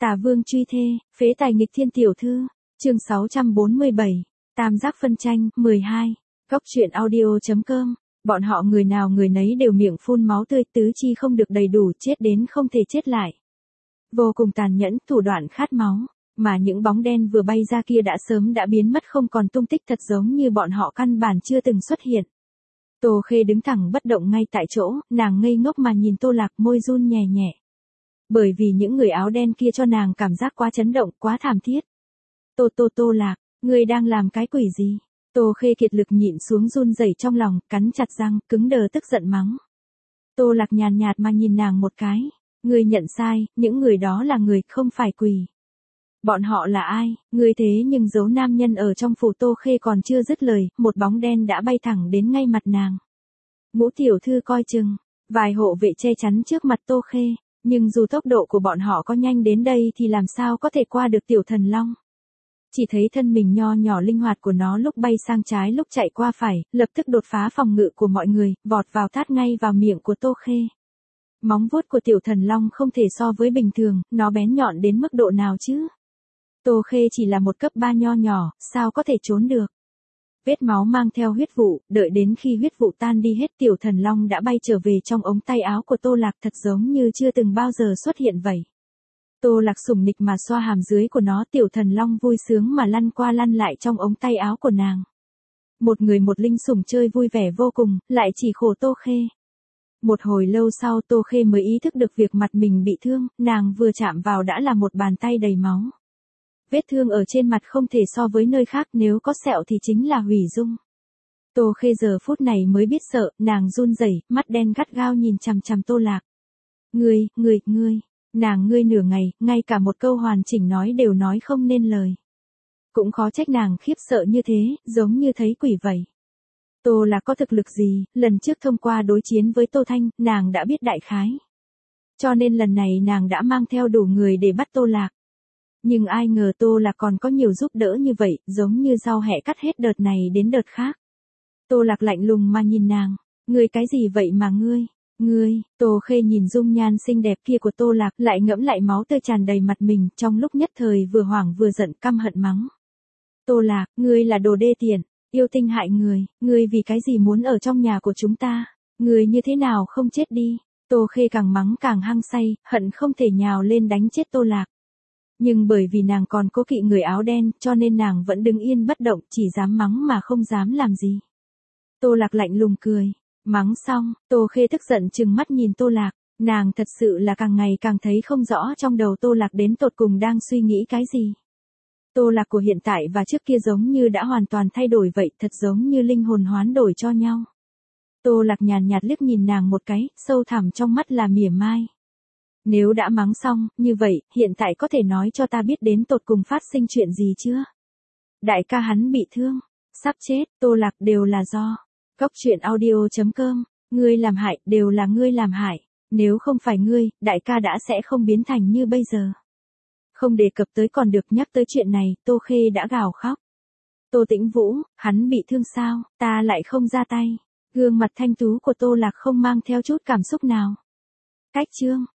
Tả Vương truy thê, phế tài nghịch thiên tiểu thư. Chương 647. Tam giác phân tranh, 12. Góc truyện audio.com. Bọn họ người nào người nấy đều miệng phun máu tươi, tứ chi không được đầy đủ, chết đến không thể chết lại. Vô cùng tàn nhẫn, thủ đoạn khát máu, mà những bóng đen vừa bay ra kia đã sớm đã biến mất không còn tung tích, thật giống như bọn họ căn bản chưa từng xuất hiện. Tô Khê đứng thẳng bất động ngay tại chỗ, nàng ngây ngốc mà nhìn Tô Lạc, môi run nhẹ nhẹ. Bởi vì những người áo đen kia cho nàng cảm giác quá chấn động, quá thảm thiết. Tô Lạc, ngươi đang làm cái quỷ gì? Tô Khê kiệt lực nhịn xuống run rẩy trong lòng, cắn chặt răng, cứng đờ tức giận mắng. Tô Lạc nhàn nhạt mà nhìn nàng một cái. Ngươi nhận sai, những người đó là người, không phải quỷ. Bọn họ là ai? Ngươi thế nhưng giấu nam nhân ở trong phủ. Tô Khê còn chưa dứt lời, một bóng đen đã bay thẳng đến ngay mặt nàng. Ngũ tiểu thư coi chừng, vài hộ vệ che chắn trước mặt Tô Khê, nhưng dù tốc độ của bọn họ có nhanh đến đây thì làm sao có thể qua được tiểu thần long. Chỉ thấy thân mình nho nhỏ linh hoạt của nó lúc bay sang trái lúc chạy qua phải, lập tức đột phá phòng ngự của mọi người, vọt vào tát ngay vào miệng của Tô Khê. Móng vuốt của tiểu thần long không thể so với bình thường, nó bén nhọn đến mức độ nào chứ? Tô Khê chỉ là một cấp 3 nho nhỏ, sao có thể trốn được? Vết máu mang theo huyết vụ, đợi đến khi huyết vụ tan đi hết, tiểu thần long đã bay trở về trong ống tay áo của Tô Lạc, thật giống như chưa từng bao giờ xuất hiện vậy. Tô Lạc sủng nịch mà xoa hàm dưới của nó, tiểu thần long vui sướng mà lăn qua lăn lại trong ống tay áo của nàng. Một người một linh sủng chơi vui vẻ vô cùng, lại chỉ khổ Tô Khê. Một hồi lâu sau Tô Khê mới ý thức được việc mặt mình bị thương, nàng vừa chạm vào đã là một bàn tay đầy máu. Vết thương ở trên mặt không thể so với nơi khác, nếu có sẹo thì chính là hủy dung. Tô Khê giờ phút này mới biết sợ, nàng run rẩy, mắt đen gắt gao nhìn chằm chằm Tô Lạc. Ngươi, nàng ngươi nửa ngày, ngay cả một câu hoàn chỉnh nói đều nói không nên lời. Cũng khó trách nàng khiếp sợ như thế, giống như thấy quỷ vậy. Tô Lạc có thực lực gì, lần trước thông qua đối chiến với Tô Thanh, nàng đã biết đại khái. Cho nên lần này nàng đã mang theo đủ người để bắt Tô Lạc. Nhưng ai ngờ Tô Lạc còn có nhiều giúp đỡ như vậy, giống như rau hẹ cắt hết đợt này đến đợt khác. Tô Lạc lạnh lùng mà nhìn nàng, ngươi cái gì vậy mà ngươi, Tô Khê nhìn dung nhan xinh đẹp kia của Tô Lạc, lại ngẫm lại máu tươi tràn đầy mặt mình, trong lúc nhất thời vừa hoảng vừa giận, căm hận mắng. Tô Lạc, ngươi là đồ đê tiện, yêu tinh hại người, ngươi vì cái gì muốn ở trong nhà của chúng ta, ngươi như thế nào không chết đi. Tô Khê càng mắng càng hăng say, hận không thể nhào lên đánh chết Tô Lạc. Nhưng bởi vì nàng còn cố kỵ người áo đen, cho nên nàng vẫn đứng yên bất động, chỉ dám mắng mà không dám làm gì. Tô Lạc lạnh lùng cười. Mắng xong, Tô Khê tức giận trừng mắt nhìn Tô Lạc, nàng thật sự là càng ngày càng thấy không rõ trong đầu Tô Lạc đến tột cùng đang suy nghĩ cái gì. Tô Lạc của hiện tại và trước kia giống như đã hoàn toàn thay đổi vậy, thật giống như linh hồn hoán đổi cho nhau. Tô Lạc nhàn nhạt liếc nhìn nàng một cái, sâu thẳm trong mắt là mỉa mai. Nếu đã mắng xong, như vậy, hiện tại có thể nói cho ta biết đến tột cùng phát sinh chuyện gì chưa? Đại ca hắn bị thương, sắp chết, Tô Lạc, đều là do Góc truyện audio.com, ngươi làm hại, đều là ngươi làm hại, nếu không phải ngươi, đại ca đã sẽ không biến thành như bây giờ. Không đề cập tới còn được, nhắc tới chuyện này, Tô Khê đã gào khóc. Tô Tĩnh Vũ, hắn bị thương sao, ta lại không ra tay. Gương mặt thanh tú của Tô Lạc không mang theo chút cảm xúc nào. Cách chương.